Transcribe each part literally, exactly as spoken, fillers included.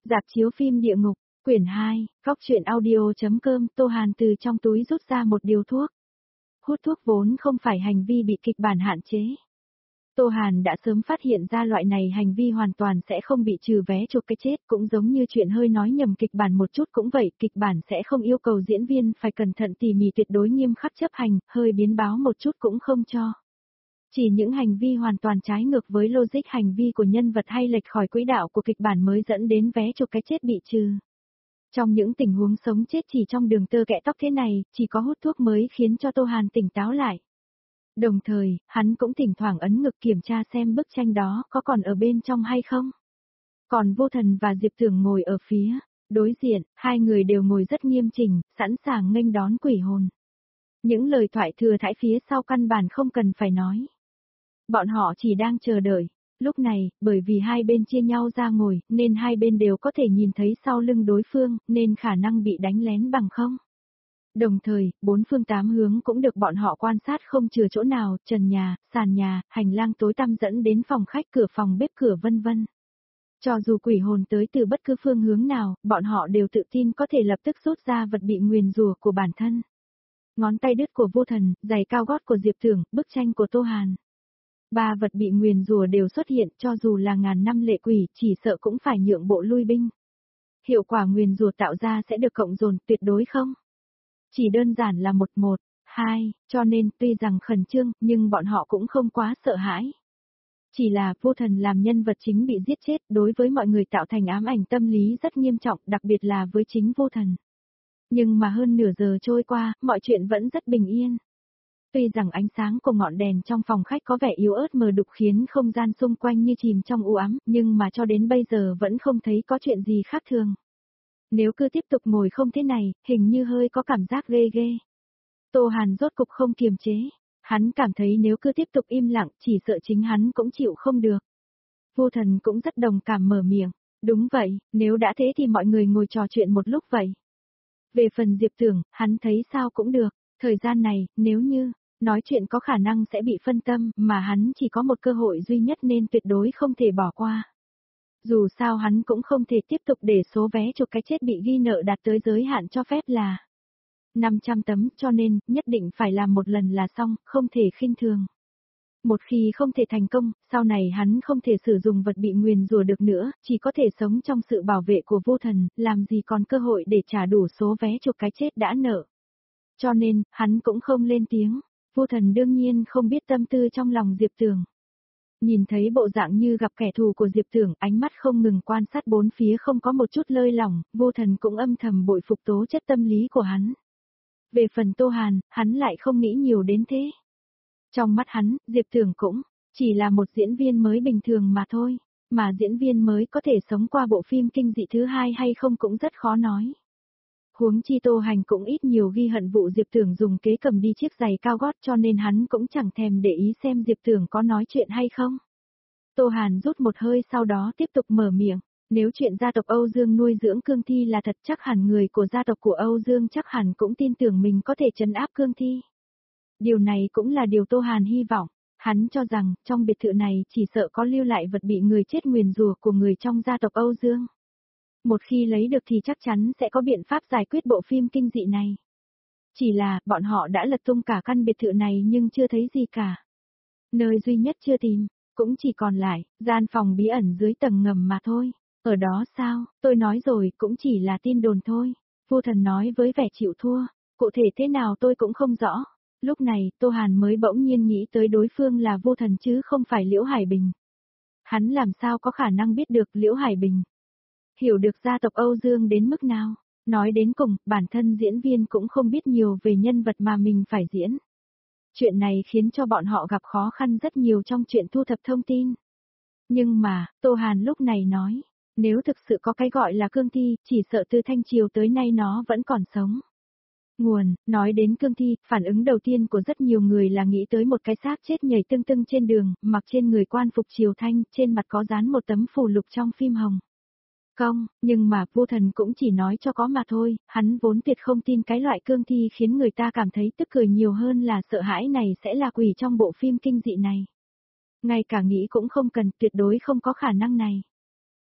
Rạp chiếu phim địa ngục, quyển hai, góc truyện audio.com. Tô Hàn từ trong túi rút ra một điều thuốc. Hút thuốc vốn không phải hành vi bị kịch bản hạn chế. Tô Hàn đã sớm phát hiện ra loại này hành vi hoàn toàn sẽ không bị trừ vé chuộc cái chết, cũng giống như chuyện hơi nói nhầm kịch bản một chút cũng vậy, kịch bản sẽ không yêu cầu diễn viên phải cẩn thận tỉ mỉ tuyệt đối nghiêm khắc chấp hành, hơi biến báo một chút cũng không cho. Chỉ những hành vi hoàn toàn trái ngược với logic hành vi của nhân vật hay lệch khỏi quỹ đạo của kịch bản mới dẫn đến vé chuộc cái chết bị trừ. Trong những tình huống sống chết chỉ trong đường tơ kẽ tóc thế này, chỉ có hút thuốc mới khiến cho Tô Hàn tỉnh táo lại. Đồng thời, hắn cũng thỉnh thoảng ấn ngực kiểm tra xem bức tranh đó có còn ở bên trong hay không. Còn Vô Thần và Diệp Tưởng ngồi ở phía đối diện, hai người đều ngồi rất nghiêm chỉnh, sẵn sàng nghênh đón quỷ hồn. Những lời thoại thừa thãi phía sau căn bản không cần phải nói. Bọn họ chỉ đang chờ đợi. Lúc này, bởi vì hai bên chia nhau ra ngồi, nên hai bên đều có thể nhìn thấy sau lưng đối phương, nên khả năng bị đánh lén bằng không. Đồng thời, bốn phương tám hướng cũng được bọn họ quan sát không chừa chỗ nào, trần nhà, sàn nhà, hành lang tối tăm dẫn đến phòng khách, cửa phòng bếp, cửa vân vân. Cho dù quỷ hồn tới từ bất cứ phương hướng nào, bọn họ đều tự tin có thể lập tức rút ra vật bị nguyền rủa của bản thân. Ngón tay đứt của Vô Thần, giày cao gót của Diệp Tưởng, bức tranh của Tô Hàn. Ba vật bị nguyền rủa đều xuất hiện, cho dù là ngàn năm lệ quỷ, chỉ sợ cũng phải nhượng bộ lui binh. Hiệu quả nguyền rủa tạo ra sẽ được cộng dồn, tuyệt đối không. Chỉ đơn giản là một một, hai, cho nên tuy rằng khẩn trương, nhưng bọn họ cũng không quá sợ hãi. Chỉ là Vô Thần làm nhân vật chính bị giết chết, đối với mọi người tạo thành ám ảnh tâm lý rất nghiêm trọng, đặc biệt là với chính Vô Thần. Nhưng mà hơn nửa giờ trôi qua, mọi chuyện vẫn rất bình yên. Tuy rằng ánh sáng của ngọn đèn trong phòng khách có vẻ yếu ớt mờ đục khiến không gian xung quanh như chìm trong u ám, nhưng mà cho đến bây giờ vẫn không thấy có chuyện gì khác thường. Nếu cứ tiếp tục ngồi không thế này, hình như hơi có cảm giác ghê ghê. Tô Hàn rốt cục không kiềm chế. Hắn cảm thấy nếu cứ tiếp tục im lặng, chỉ sợ chính hắn cũng chịu không được. Vô Thần cũng rất đồng cảm mở miệng. Đúng vậy, nếu đã thế thì mọi người ngồi trò chuyện một lúc vậy. Về phần Diệp Tưởng, hắn thấy sao cũng được. Thời gian này, nếu như nói chuyện có khả năng sẽ bị phân tâm, mà hắn chỉ có một cơ hội duy nhất nên tuyệt đối không thể bỏ qua. Dù sao hắn cũng không thể tiếp tục để số vé chuộc cái chết bị ghi nợ đạt tới giới hạn cho phép là năm trăm tấm, cho nên, nhất định phải làm một lần là xong, không thể khinh thường. Một khi không thể thành công, sau này hắn không thể sử dụng vật bị nguyền rủa được nữa, chỉ có thể sống trong sự bảo vệ của Vô Thần, làm gì còn cơ hội để trả đủ số vé chuộc cái chết đã nợ. Cho nên, hắn cũng không lên tiếng. Vô Thần đương nhiên không biết tâm tư trong lòng Diệp Tưởng. Nhìn thấy bộ dạng như gặp kẻ thù của Diệp Tưởng, ánh mắt không ngừng quan sát bốn phía không có một chút lơi lỏng, Vô Thần cũng âm thầm bội phục tố chất tâm lý của hắn. Về phần Tô Hàn, hắn lại không nghĩ nhiều đến thế. Trong mắt hắn, Diệp Tưởng cũng chỉ là một diễn viên mới bình thường mà thôi, mà diễn viên mới có thể sống qua bộ phim kinh dị thứ hai hay không cũng rất khó nói. Huống chi Tô Hành cũng ít nhiều ghi hận vụ Diệp Tưởng dùng kế cầm đi chiếc giày cao gót, cho nên hắn cũng chẳng thèm để ý xem Diệp Tưởng có nói chuyện hay không. Tô Hàn rút một hơi sau đó tiếp tục mở miệng. Nếu chuyện gia tộc Âu Dương nuôi dưỡng cương thi là thật, chắc hẳn người của gia tộc của Âu Dương chắc hẳn cũng tin tưởng mình có thể trấn áp cương thi. Điều này cũng là điều Tô Hàn hy vọng. Hắn cho rằng, trong biệt thự này chỉ sợ có lưu lại vật bị người chết nguyền rủa của người trong gia tộc Âu Dương. Một khi lấy được thì chắc chắn sẽ có biện pháp giải quyết bộ phim kinh dị này. Chỉ là, bọn họ đã lật tung cả căn biệt thự này nhưng chưa thấy gì cả. Nơi duy nhất chưa tìm, cũng chỉ còn lại, gian phòng bí ẩn dưới tầng ngầm mà thôi. Ở đó sao, tôi nói rồi, cũng chỉ là tin đồn thôi. Vô Thần nói với vẻ chịu thua, cụ thể thế nào tôi cũng không rõ. Lúc này, Tô Hàn mới bỗng nhiên nghĩ tới đối phương là Vô Thần chứ không phải Liễu Hải Bình. Hắn làm sao có khả năng biết được Liễu Hải Bình hiểu được gia tộc Âu Dương đến mức nào. Nói đến cùng, bản thân diễn viên cũng không biết nhiều về nhân vật mà mình phải diễn. Chuyện này khiến cho bọn họ gặp khó khăn rất nhiều trong chuyện thu thập thông tin. Nhưng mà, Tô Hàn lúc này nói, nếu thực sự có cái gọi là cương thi, chỉ sợ từ Thanh Triều tới nay nó vẫn còn sống. Nguồn, nói đến cương thi, phản ứng đầu tiên của rất nhiều người là nghĩ tới một cái xác chết nhảy tưng tưng trên đường, mặc trên người quan phục Triều Thanh, trên mặt có dán một tấm phù lục trong phim Hồng Kông, nhưng mà Vô Thần cũng chỉ nói cho có mà thôi, hắn vốn tuyệt không tin cái loại cương thi khiến người ta cảm thấy tức cười nhiều hơn là sợ hãi này sẽ là quỷ trong bộ phim kinh dị này. Ngay cả nghĩ cũng không cần, tuyệt đối không có khả năng này.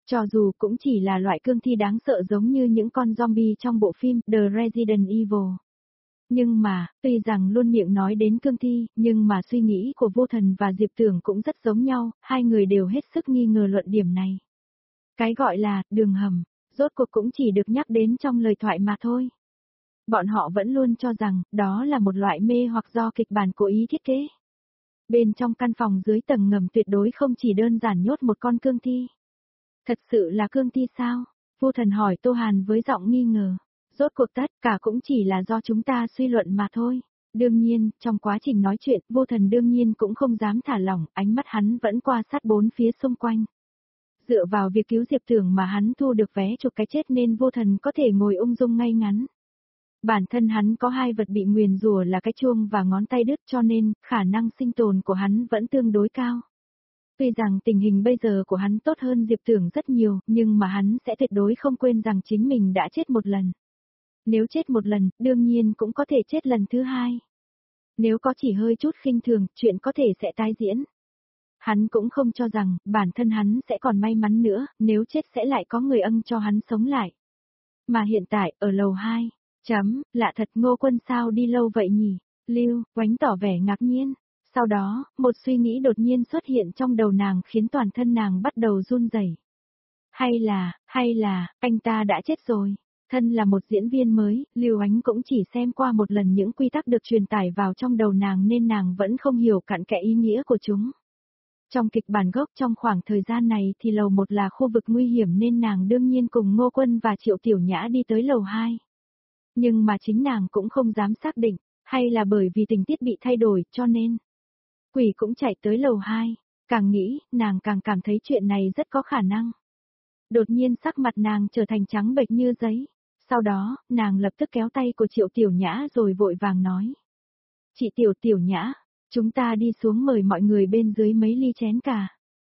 Cho dù cũng chỉ là loại cương thi đáng sợ giống như những con zombie trong bộ phim The Resident Evil. Nhưng mà, tuy rằng luôn miệng nói đến cương thi, nhưng mà suy nghĩ của Vô Thần và Diệp Tưởng cũng rất giống nhau, hai người đều hết sức nghi ngờ luận điểm này. Cái gọi là đường hầm, rốt cuộc cũng chỉ được nhắc đến trong lời thoại mà thôi. Bọn họ vẫn luôn cho rằng đó là một loại mê hoặc do kịch bản cố ý thiết kế. Bên trong căn phòng dưới tầng ngầm tuyệt đối không chỉ đơn giản nhốt một con cương thi. Thật sự là cương thi sao? Vô Thần hỏi Tô Hàn với giọng nghi ngờ. Rốt cuộc tất cả cũng chỉ là do chúng ta suy luận mà thôi. Đương nhiên, trong quá trình nói chuyện, Vô Thần đương nhiên cũng không dám thả lỏng, ánh mắt hắn vẫn qua sát bốn phía xung quanh. Dựa vào việc cứu Diệp Tưởng mà hắn thu được vé chuộc cái chết nên Vô Thần có thể ngồi ung dung ngay ngắn. Bản thân hắn có hai vật bị nguyền rủa là cái chuông và ngón tay đứt cho nên, khả năng sinh tồn của hắn vẫn tương đối cao. Tuy rằng tình hình bây giờ của hắn tốt hơn Diệp Tưởng rất nhiều, nhưng mà hắn sẽ tuyệt đối không quên rằng chính mình đã chết một lần. Nếu chết một lần, đương nhiên cũng có thể chết lần thứ hai. Nếu có chỉ hơi chút khinh thường, chuyện có thể sẽ tái diễn. Hắn cũng không cho rằng, bản thân hắn sẽ còn may mắn nữa, nếu chết sẽ lại có người ân cho hắn sống lại. Mà hiện tại, ở lầu hai, chấm, lạ thật Ngô Quân sao đi lâu vậy nhỉ? Lưu, Oánh tỏ vẻ ngạc nhiên. Sau đó, một suy nghĩ đột nhiên xuất hiện trong đầu nàng khiến toàn thân nàng bắt đầu run rẩy. Hay là, hay là, anh ta đã chết rồi. Thân là một diễn viên mới, Lưu Ánh cũng chỉ xem qua một lần những quy tắc được truyền tải vào trong đầu nàng nên nàng vẫn không hiểu cặn kẽ ý nghĩa của chúng. Trong kịch bản gốc trong khoảng thời gian này thì lầu một là khu vực nguy hiểm nên nàng đương nhiên cùng Ngô Quân và Triệu Tiểu Nhã đi tới lầu hai. Nhưng mà chính nàng cũng không dám xác định, hay là bởi vì tình tiết bị thay đổi cho nên quỷ cũng chạy tới lầu hai. Càng nghĩ, nàng càng cảm thấy chuyện này rất có khả năng. Đột nhiên sắc mặt nàng trở thành trắng bệch như giấy. Sau đó, nàng lập tức kéo tay của Triệu Tiểu Nhã rồi vội vàng nói. Chị Tiểu Tiểu Nhã, chúng ta đi xuống mời mọi người bên dưới mấy ly chén cà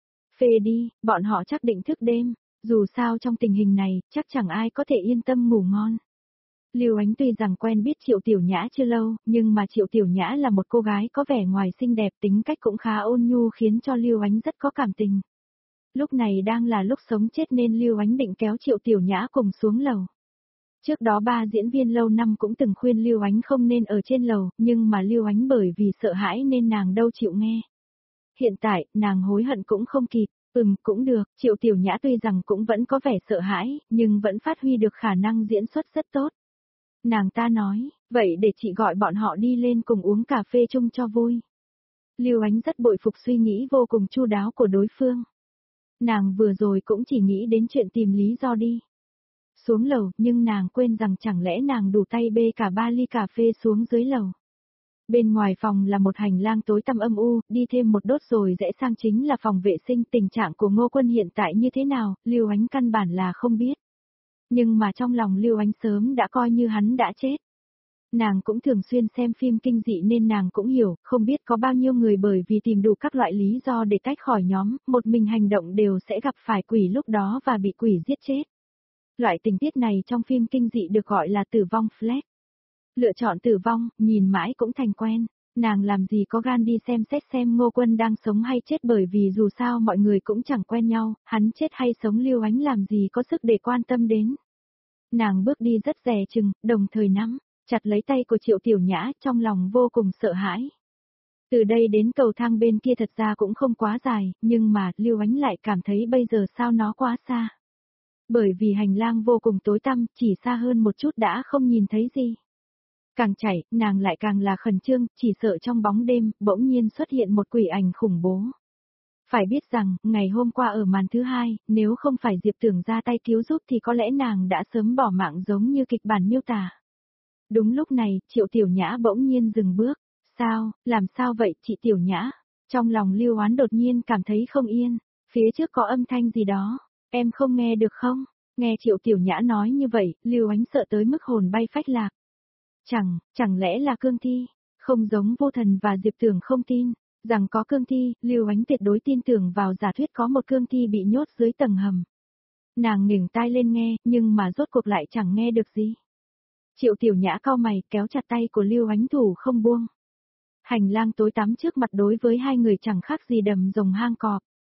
phê đi, bọn họ chắc định thức đêm, dù sao trong tình hình này, chắc chẳng ai có thể yên tâm ngủ ngon. Lưu Ánh tuy rằng quen biết Triệu Tiểu Nhã chưa lâu, nhưng mà Triệu Tiểu Nhã là một cô gái có vẻ ngoài xinh đẹp, tính cách cũng khá ôn nhu khiến cho Lưu Ánh rất có cảm tình. Lúc này đang là lúc sống chết nên Lưu Ánh định kéo Triệu Tiểu Nhã cùng xuống lầu. Trước đó ba diễn viên lâu năm cũng từng khuyên Lưu Ánh không nên ở trên lầu, nhưng mà Lưu Ánh bởi vì sợ hãi nên nàng đâu chịu nghe. Hiện tại, nàng hối hận cũng không kịp, ừm cũng được, Triệu Tiểu Nhã tuy rằng cũng vẫn có vẻ sợ hãi, nhưng vẫn phát huy được khả năng diễn xuất rất tốt. Nàng ta nói, vậy để chị gọi bọn họ đi lên cùng uống cà phê chung cho vui. Lưu Ánh rất bội phục suy nghĩ vô cùng chu đáo của đối phương. Nàng vừa rồi cũng chỉ nghĩ đến chuyện tìm lý do đi xuống lầu, nhưng nàng quên rằng chẳng lẽ nàng đủ tay bê cả ba ly cà phê xuống dưới lầu. Bên ngoài phòng là một hành lang tối tăm âm u, đi thêm một đốt rồi rẽ sang chính là phòng vệ sinh. Tình trạng của Ngô Quân hiện tại như thế nào, Lưu Ánh căn bản là không biết. Nhưng mà trong lòng Lưu Ánh sớm đã coi như hắn đã chết. Nàng cũng thường xuyên xem phim kinh dị nên nàng cũng hiểu, không biết có bao nhiêu người bởi vì tìm đủ các loại lý do để tách khỏi nhóm, một mình hành động đều sẽ gặp phải quỷ lúc đó và bị quỷ giết chết. Loại tình tiết này trong phim kinh dị được gọi là tử vong flash. Lựa chọn tử vong, nhìn mãi cũng thành quen. Nàng làm gì có gan đi xem xét xem Ngô Quân đang sống hay chết bởi vì dù sao mọi người cũng chẳng quen nhau, hắn chết hay sống Lưu Ánh làm gì có sức để quan tâm đến. Nàng bước đi rất dè chừng, đồng thời nắm chặt lấy tay của Triệu Tiểu Nhã trong lòng vô cùng sợ hãi. Từ đây đến cầu thang bên kia thật ra cũng không quá dài, nhưng mà Lưu Ánh lại cảm thấy bây giờ sao nó quá xa. Bởi vì hành lang vô cùng tối tăm, chỉ xa hơn một chút đã không nhìn thấy gì. Càng chạy, nàng lại càng là khẩn trương, chỉ sợ trong bóng đêm, bỗng nhiên xuất hiện một quỷ ảnh khủng bố. Phải biết rằng, ngày hôm qua ở màn thứ hai, nếu không phải Diệp Tưởng ra tay cứu giúp thì có lẽ nàng đã sớm bỏ mạng giống như kịch bản miêu tả. Đúng lúc này, Triệu Tiểu Nhã bỗng nhiên dừng bước. Sao, làm sao vậy chị Tiểu Nhã? Trong lòng Lưu Oán đột nhiên cảm thấy không yên, phía trước có âm thanh gì đó, em không nghe được không? Nghe Triệu Tiểu Nhã nói như vậy, Lưu Ánh sợ tới mức hồn bay phách lạc. Chẳng, chẳng lẽ là cương thi? Không giống Vô Thần và Diệp Tưởng không tin, rằng có cương thi, Lưu Ánh tuyệt đối tin tưởng vào giả thuyết có một cương thi bị nhốt dưới tầng hầm. Nàng ngẩng tai lên nghe, nhưng mà rốt cuộc lại chẳng nghe được gì. Triệu Tiểu Nhã cau mày kéo chặt tay của Lưu Ánh thủ không buông. Hành lang tối tăm trước mặt đối với hai người chẳng khác gì đầm rồng hang cọp.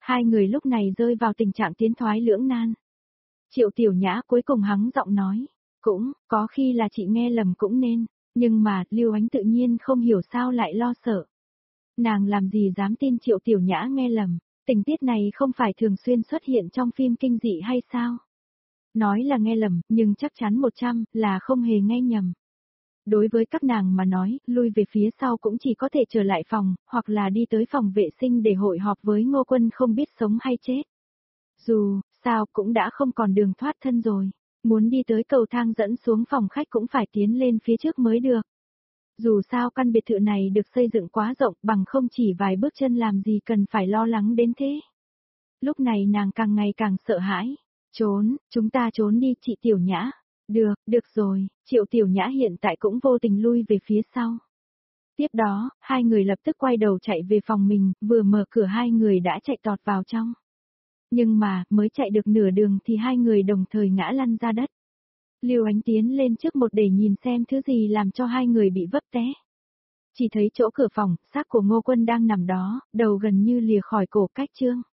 Hai người lúc này rơi vào tình trạng tiến thoái lưỡng nan. Triệu Tiểu Nhã cuối cùng hắng giọng nói, cũng, có khi là chị nghe lầm cũng nên, nhưng mà, Lưu Ánh tự nhiên không hiểu sao lại lo sợ. Nàng làm gì dám tin Triệu Tiểu Nhã nghe lầm, tình tiết này không phải thường xuyên xuất hiện trong phim kinh dị hay sao? Nói là nghe lầm, nhưng chắc chắn một trăm là không hề nghe nhầm. Đối với các nàng mà nói, lui về phía sau cũng chỉ có thể trở lại phòng, hoặc là đi tới phòng vệ sinh để hội họp với Ngô Quân không biết sống hay chết. Dù, sao cũng đã không còn đường thoát thân rồi, muốn đi tới cầu thang dẫn xuống phòng khách cũng phải tiến lên phía trước mới được. Dù sao căn biệt thự này được xây dựng quá rộng bằng không chỉ vài bước chân làm gì cần phải lo lắng đến thế. Lúc này nàng càng ngày càng sợ hãi. Trốn, chúng ta trốn đi chị Tiểu Nhã. Được, được rồi, Triệu Tiểu Nhã hiện tại cũng vô tình lui về phía sau. Tiếp đó, hai người lập tức quay đầu chạy về phòng mình, vừa mở cửa hai người đã chạy tọt vào trong. Nhưng mà, mới chạy được nửa đường thì hai người đồng thời ngã lăn ra đất. Lưu Ánh tiến lên trước một để nhìn xem thứ gì làm cho hai người bị vấp té. Chỉ thấy chỗ cửa phòng, xác của Ngô Quân đang nằm đó, đầu gần như lìa khỏi cổ cách Trương.